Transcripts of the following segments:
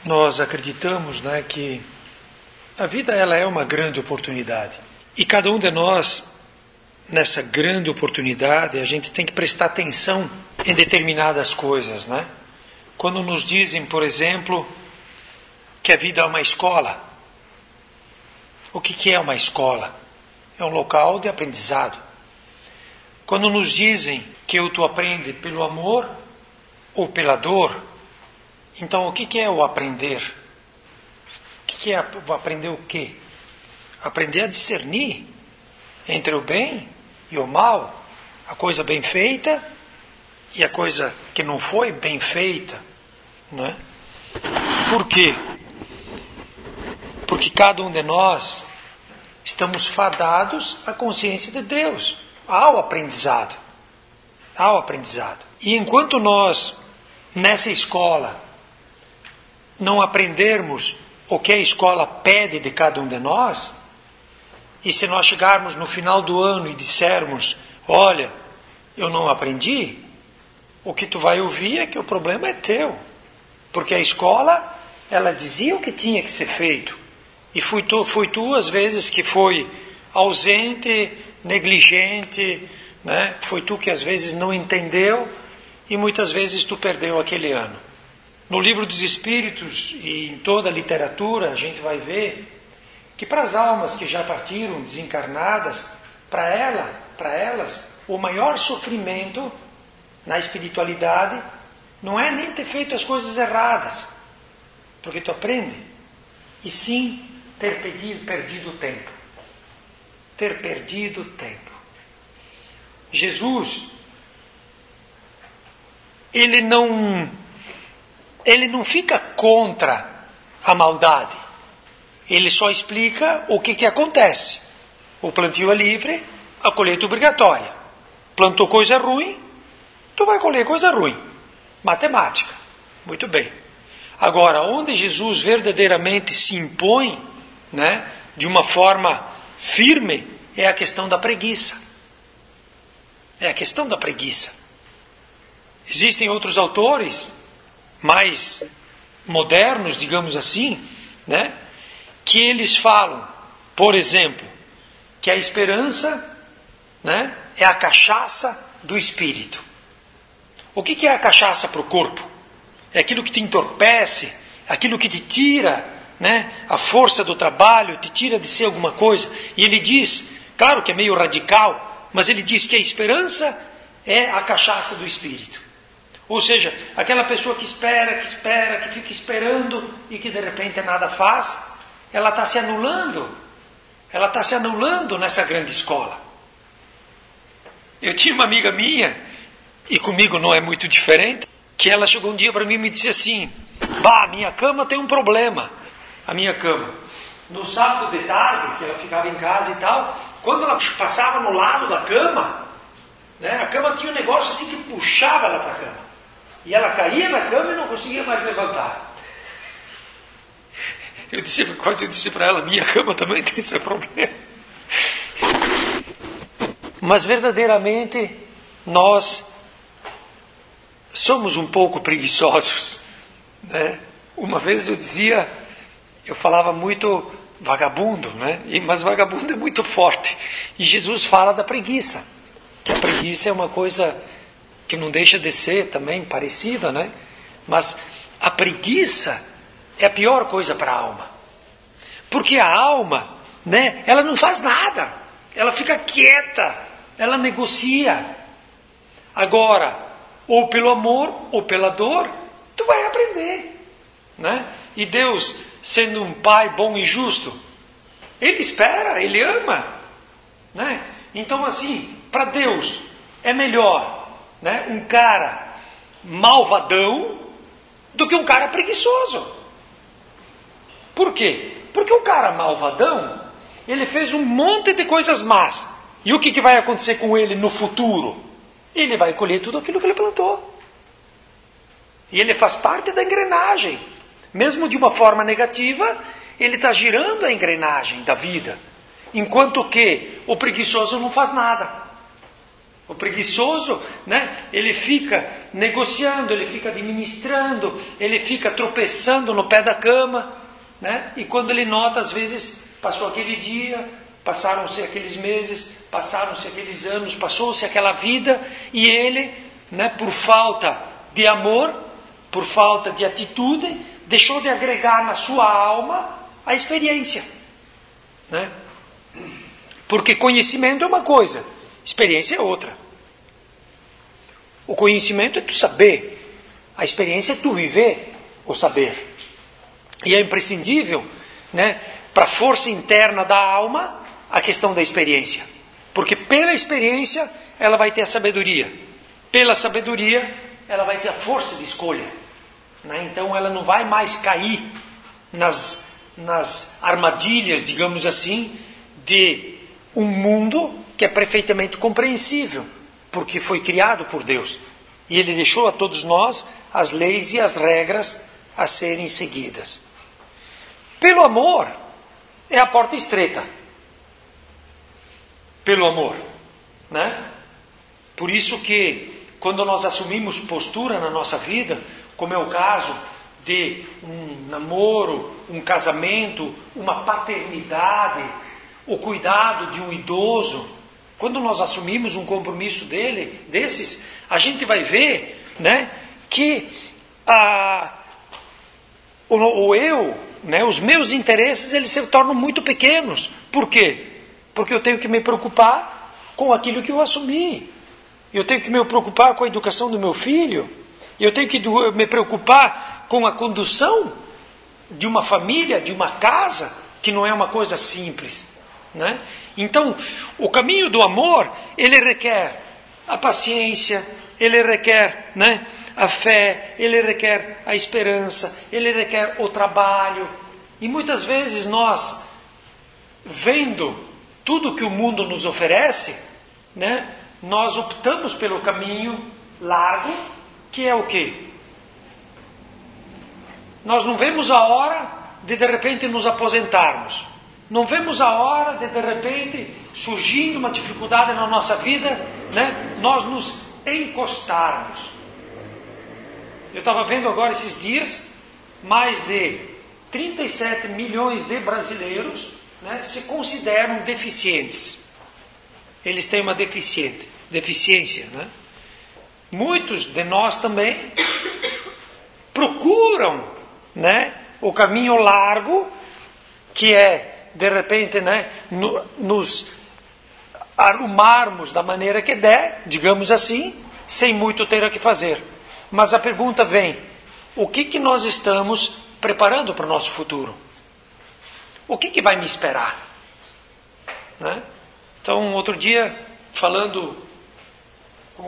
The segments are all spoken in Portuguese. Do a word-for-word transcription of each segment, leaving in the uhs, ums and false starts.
Nós acreditamos, né, que a vida ela é uma grande oportunidade. E cada um de nós, nessa grande oportunidade, a gente tem que prestar atenção em determinadas coisas, né? Quando nos dizem, por exemplo, que a vida é uma escola. O que que é uma escola? É um local de aprendizado. Quando nos dizem que tu aprende pelo amor ou pela dor, então o que que é o aprender? O que que é aprender o quê? Aprender a discernir entre o bem e o mal, a coisa bem feita e a coisa que não foi bem feita, né? Por quê? Porque cada um de nós estamos fadados à consciência de Deus, ao aprendizado, ao aprendizado. E enquanto nós, nessa escola, não aprendermos o que a escola pede de cada um de nós, e se nós chegarmos no final do ano e dissermos, olha, eu não aprendi, o que tu vai ouvir é que o problema é teu. Porque a escola, ela dizia o que tinha que ser feito. E foi tu, foi tu às vezes, que foi ausente, negligente, né? Foi tu que às vezes não entendeu e muitas vezes tu perdeu aquele ano. No livro dos Espíritos e em toda a literatura a gente vai ver que para as almas que já partiram desencarnadas, para ela, para elas, o maior sofrimento na espiritualidade não é nem ter feito as coisas erradas, porque tu aprende, e sim ter perdido, perdido o tempo. Ter perdido o tempo. Jesus, ele não, ele não fica contra a maldade. Ele só explica o que, que acontece. O plantio é livre, a colheita é obrigatória. Plantou coisa ruim, tu vai colher coisa ruim. Matemática. Muito bem. Agora, onde Jesus verdadeiramente se impõe, né, de uma forma firme, é a questão da preguiça. É a questão da preguiça. Existem outros autores mais modernos, digamos assim, né, que eles falam, por exemplo, que a esperança, né, é a cachaça do espírito. O que, que é a cachaça para o corpo? É aquilo que te entorpece, aquilo que te tira, né, a força do trabalho, te tira de ser alguma coisa. E ele diz, claro que é meio radical, mas ele diz que a esperança é a cachaça do espírito. Ou seja, aquela pessoa que espera, que espera, que fica esperando e que de repente nada faz, ela está se anulando. Ela está se anulando nessa grande escola. Eu tinha uma amiga minha, e comigo não é muito diferente, que ela chegou um dia para mim e me disse assim, bah, minha cama tem um problema. A minha cama. No sábado de tarde, que ela ficava em casa e tal, quando ela passava no lado da cama, né, a cama tinha um negócio assim que puxava ela para a cama. E ela caía na cama e não conseguia mais levantar. Eu disse, quase eu disse para ela, minha cama também tem esse problema. Mas verdadeiramente nós somos um pouco preguiçosos, né? Uma vez eu dizia, eu falava muito vagabundo, né? E, mas vagabundo é muito forte. E Jesus fala da preguiça, que a preguiça é uma coisa que não deixa de ser também parecida, né? Mas a preguiça é a pior coisa para a alma. Porque a alma, né, ela não faz nada. Ela fica quieta, ela negocia. Agora, ou pelo amor, ou pela dor, tu vai aprender, né? E Deus, sendo um pai bom e justo, Ele espera, Ele ama, né? Então assim, para Deus é melhor, né, um cara malvadão do que um cara preguiçoso. Por quê? Porque o cara malvadão, ele fez um monte de coisas más. E o que, que vai acontecer com ele no futuro? Ele vai colher tudo aquilo que ele plantou. E ele faz parte da engrenagem. Mesmo de uma forma negativa, ele está girando a engrenagem da vida. Enquanto que o preguiçoso não faz nada. O preguiçoso, né, ele fica negociando, ele fica administrando, ele fica tropeçando no pé da cama, né, e quando ele nota, às vezes, passou aquele dia, passaram-se aqueles meses, passaram-se aqueles anos, passou-se aquela vida, e ele, né, por falta de amor, por falta de atitude, deixou de agregar na sua alma a experiência, né? Porque conhecimento é uma coisa, experiência é outra. O conhecimento é tu saber, a experiência é tu viver o saber. E é imprescindível, né, para a força interna da alma, a questão da experiência. Porque pela experiência ela vai ter a sabedoria. Pela sabedoria ela vai ter a força de escolha, né? Então ela não vai mais cair nas, nas armadilhas, digamos assim, de um mundo que é perfeitamente compreensível, porque foi criado por Deus. E Ele deixou a todos nós as leis e as regras a serem seguidas. Pelo amor, é a porta estreita. Pelo amor, né? Por isso que, quando nós assumimos postura na nossa vida, como é o caso de um namoro, um casamento, uma paternidade, o cuidado de um idoso, quando nós assumimos um compromisso dele, desses, a gente vai ver, né, que a, o, o eu, né, os meus interesses, eles se tornam muito pequenos. Por quê? Porque eu tenho que me preocupar com aquilo que eu assumi. Eu tenho que me preocupar com a educação do meu filho. Eu tenho que me preocupar com a condução de uma família, de uma casa, que não é uma coisa simples, né? Então, o caminho do amor, ele requer a paciência, ele requer, né, a fé, ele requer a esperança, ele requer o trabalho. E muitas vezes nós, vendo tudo que o mundo nos oferece, né, nós optamos pelo caminho largo, que é o quê? Nós não vemos a hora de de repente nos aposentarmos. Não vemos a hora de de repente, surgindo uma dificuldade na nossa vida, né, nós nos encostarmos. Eu estava vendo agora esses dias, mais de trinta e sete milhões de brasileiros, né, se consideram deficientes. Eles têm uma deficiente, deficiência, né? Muitos de nós também procuram, né, o caminho largo, que é, de repente, né, no, nos arrumarmos da maneira que der, digamos assim, sem muito ter a que fazer. Mas a pergunta vem, o que, que nós estamos preparando para o nosso futuro? O que, que vai me esperar? Né? Então, outro dia, falando com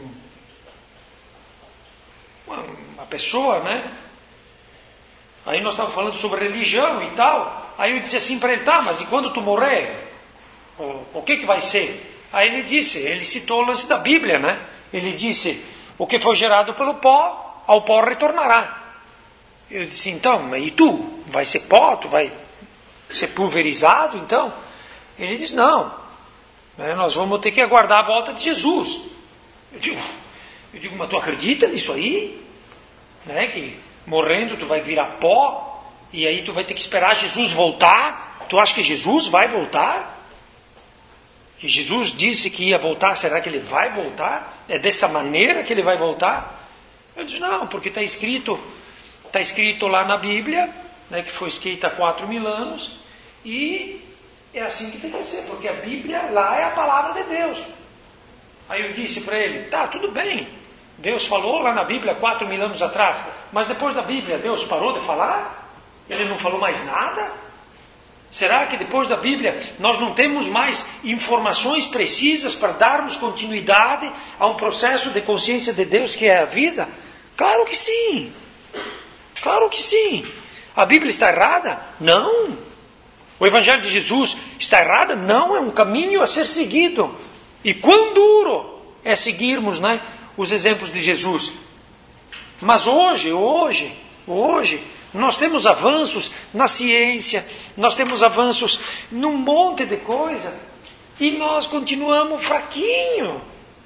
uma, uma pessoa, né? Aí nós estávamos falando sobre religião e tal. Aí eu disse assim para ele, tá, mas e quando tu morrer? O, o que que vai ser? Aí ele disse, ele citou o lance da Bíblia, né? Ele disse, o que foi gerado pelo pó, ao pó retornará. Eu disse, então, e tu? Vai ser pó? Tu vai ser pulverizado, então? Ele disse, não. Né, nós vamos ter que aguardar a volta de Jesus. Eu digo, eu digo, mas tu acredita nisso aí? Né, que morrendo tu vai virar pó, e aí tu vai ter que esperar Jesus voltar? Tu acha que Jesus vai voltar? Que Jesus disse que ia voltar, será que ele vai voltar? É dessa maneira que ele vai voltar? Eu disse, não, porque está escrito, está escrito lá na Bíblia, né, que foi escrita há quatro mil anos, e é assim que tem que ser, porque a Bíblia lá é a palavra de Deus. Aí eu disse para ele, tá, tudo bem, Deus falou lá na Bíblia quatro mil anos atrás, mas depois da Bíblia Deus parou de falar? Ele não falou mais nada? Será que depois da Bíblia nós não temos mais informações precisas para darmos continuidade a um processo de consciência de Deus que é a vida? Claro que sim, claro que sim. A Bíblia está errada? Não. O Evangelho de Jesus está errado? Não, é um caminho a ser seguido. E quão duro é seguirmos, né, os exemplos de Jesus. Mas hoje, hoje, hoje, nós temos avanços na ciência, nós temos avanços num monte de coisa, e nós continuamos fraquinho.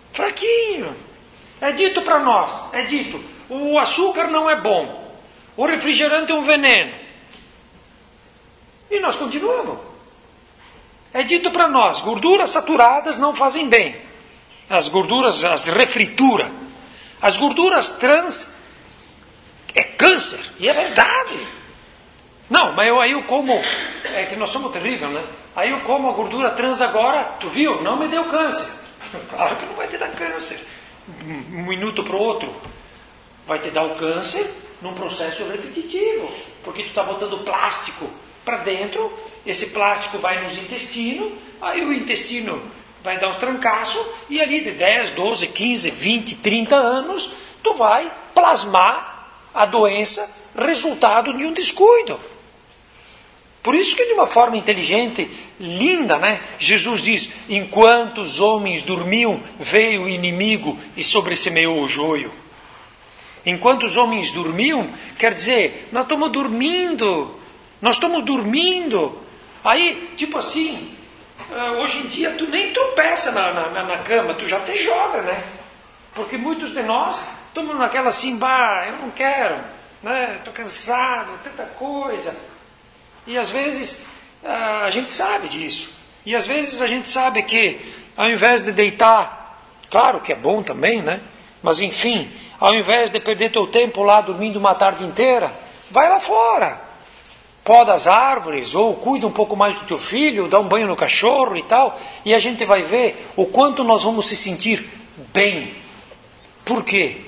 Fraquinho. É dito para nós, é dito, o açúcar não é bom, o refrigerante é um veneno. E nós continuamos. É dito para nós, gorduras saturadas não fazem bem. As gorduras, as refritura. As gorduras trans é câncer. E é verdade. Não, mas eu, aí eu como, é que nós somos terríveis, né? Aí eu como a gordura trans agora, tu viu? Não me deu câncer. Claro que não vai te dar câncer. Um minuto para o outro. Vai te dar o câncer num processo repetitivo. Porque tu está botando plástico para dentro, esse plástico vai nos intestinos, aí o intestino vai dar uns trancaços, e ali de dez, doze, quinze, vinte, trinta anos, tu vai plasmar a doença resultado de um descuido. Por isso que de uma forma inteligente, linda, né? Jesus diz, enquanto os homens dormiam, veio o inimigo e sobressemeou o joio. Enquanto os homens dormiam, quer dizer, nós estamos dormindo, nós estamos dormindo. Aí, tipo assim, hoje em dia tu nem tropeça na, na, na cama, tu já te joga, né? Porque muitos de nós estamos naquela assim, bah, eu não quero, né? Estou cansado, tanta coisa. E às vezes a gente sabe disso. E às vezes a gente sabe que ao invés de deitar, claro que é bom também, né? Mas enfim, ao invés de perder teu tempo lá dormindo uma tarde inteira, vai lá fora. Poda as árvores, ou cuida um pouco mais do teu filho, dá um banho no cachorro e tal, e a gente vai ver o quanto nós vamos se sentir bem. Por quê?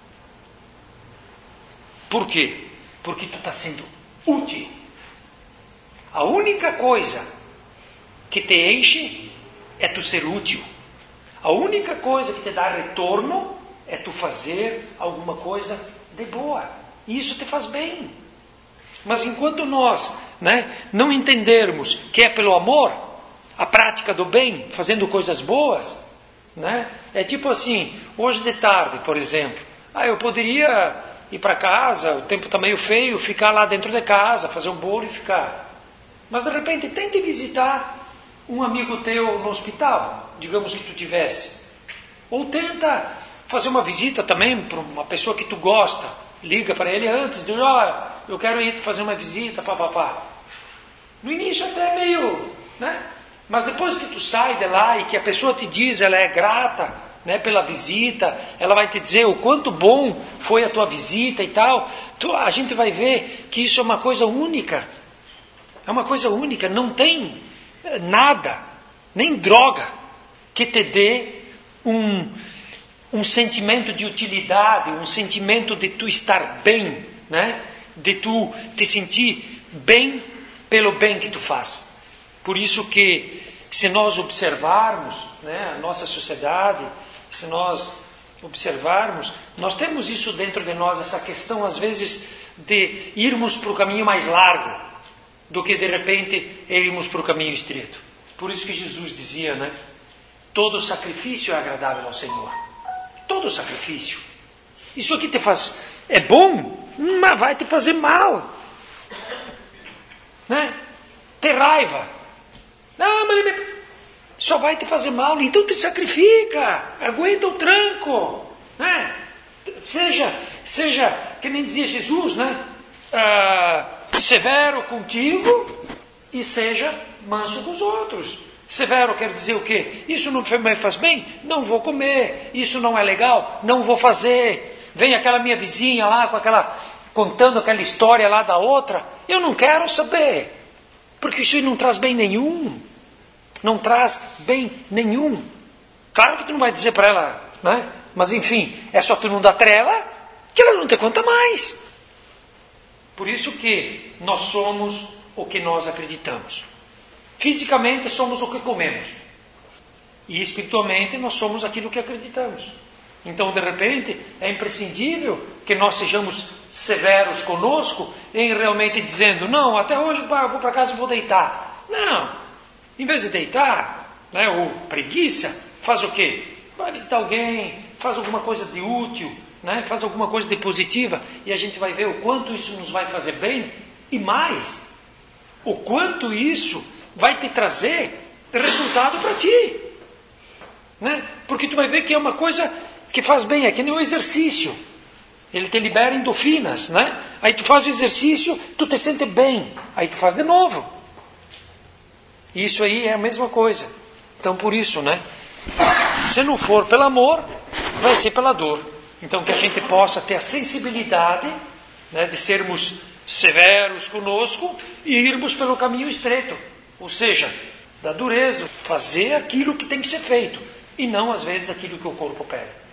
Por quê? Porque tu está sendo útil. A única coisa que te enche é tu ser útil. A única coisa que te dá retorno é tu fazer alguma coisa de boa. E isso te faz bem. Mas enquanto nós, né, não entendermos que é pelo amor, a prática do bem, fazendo coisas boas, né, é tipo assim, hoje de tarde, por exemplo, ah, eu poderia ir para casa, o tempo está meio feio, ficar lá dentro de casa, fazer um bolo e ficar. Mas de repente tente visitar um amigo teu no hospital, digamos que tu tivesse. Ou tenta fazer uma visita também para uma pessoa que tu gosta. Liga para ele antes, diz, ó, oh, eu quero ir fazer uma visita, papapá. No início até é meio, né? Mas depois que tu sai de lá e que a pessoa te diz, ela é grata, né, pela visita, ela vai te dizer o quanto bom foi a tua visita e tal, tu, a gente vai ver que isso é uma coisa única. É uma coisa única, não tem nada, nem droga, que te dê um, um sentimento de utilidade, um sentimento de tu estar bem, né? De tu te sentir bem pelo bem que tu faz. Por isso que, se nós observarmos, né, a nossa sociedade, se nós observarmos, nós temos isso dentro de nós, essa questão às vezes de irmos para o caminho mais largo, do que de repente irmos para o caminho estreito. Por isso que Jesus dizia, né? Todo sacrifício é agradável ao Senhor. Todo sacrifício. Isso aqui te faz, é bom, mas vai te fazer mal. Né? Ter raiva. Não, mas só vai te fazer mal, então te sacrifica, aguenta o tranco. Né? Seja, seja, que nem dizia Jesus, né? Ah, severo contigo e seja manso com os outros. Severo quer dizer o quê? Isso não me faz bem? Não vou comer. Isso não é legal? Não vou fazer. Vem aquela minha vizinha lá com aquela, contando aquela história lá da outra. Eu não quero saber. Porque isso não traz bem nenhum. Não traz bem nenhum. Claro que tu não vai dizer para ela, né? Mas enfim, é só tu não dar trela que ela não te conta mais. Por isso que nós somos o que nós acreditamos. Fisicamente somos o que comemos. E espiritualmente nós somos aquilo que acreditamos. Então, de repente, é imprescindível que nós sejamos severos conosco em realmente dizendo, não, até hoje eu vou para casa e vou deitar. Não. Em vez de deitar, né, ou preguiça, faz o quê? Vai visitar alguém, faz alguma coisa de útil, né? Faz alguma coisa de positiva, e a gente vai ver o quanto isso nos vai fazer bem, e mais, o quanto isso vai te trazer resultado para ti. Né? Porque tu vai ver que é uma coisa que faz bem, é que nem o exercício. Ele te libera endorfinas, né? Aí tu faz o exercício, tu te sente bem, aí tu faz de novo. Isso aí é a mesma coisa. Então por isso, né? Se não for pelo amor, vai ser pela dor. Então que a gente possa ter a sensibilidade, né, de sermos severos conosco e irmos pelo caminho estreito. Ou seja, da dureza, fazer aquilo que tem que ser feito e não às vezes aquilo que o corpo pede.